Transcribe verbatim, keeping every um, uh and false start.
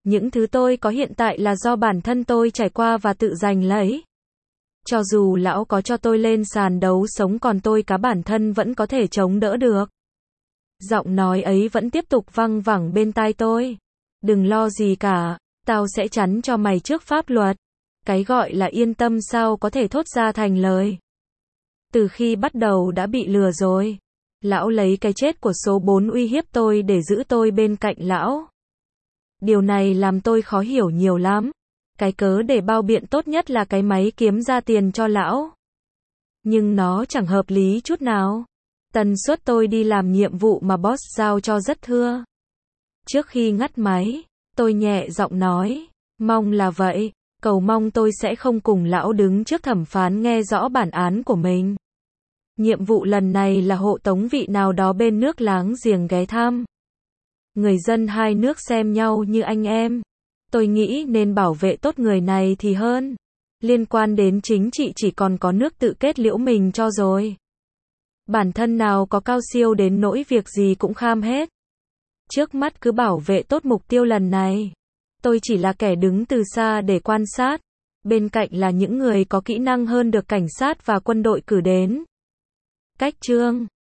Những thứ tôi có hiện tại là do bản thân tôi trải qua và tự giành lấy. Cho dù lão có cho tôi lên sàn đấu sống còn tôi cá bản thân vẫn có thể chống đỡ được. Giọng nói ấy vẫn tiếp tục văng vẳng bên tai tôi. Đừng lo gì cả, tao sẽ chắn cho mày trước pháp luật. Cái gọi là yên tâm sao có thể thốt ra thành lời. Từ khi bắt đầu đã bị lừa rồi. Lão lấy cái chết của số bốn uy hiếp tôi để giữ tôi bên cạnh lão. Điều này làm tôi khó hiểu nhiều lắm. Cái cớ để bao biện tốt nhất là cái máy kiếm ra tiền cho lão. Nhưng nó chẳng hợp lý chút nào. Tần suất tôi đi làm nhiệm vụ mà boss giao cho rất thưa. Trước khi ngắt máy, tôi nhẹ giọng nói, mong là vậy, cầu mong tôi sẽ không cùng lão đứng trước thẩm phán nghe rõ bản án của mình. Nhiệm vụ lần này là hộ tống vị nào đó bên nước láng giềng ghé thăm. Người dân hai nước xem nhau như anh em. Tôi nghĩ nên bảo vệ tốt người này thì hơn. Liên quan đến chính trị chỉ còn có nước tự kết liễu mình cho rồi. Bản thân nào có cao siêu đến nỗi việc gì cũng kham hết. Trước mắt cứ bảo vệ tốt mục tiêu lần này. Tôi chỉ là kẻ đứng từ xa để quan sát. Bên cạnh là những người có kỹ năng hơn được cảnh sát và quân đội cử đến. Cách chương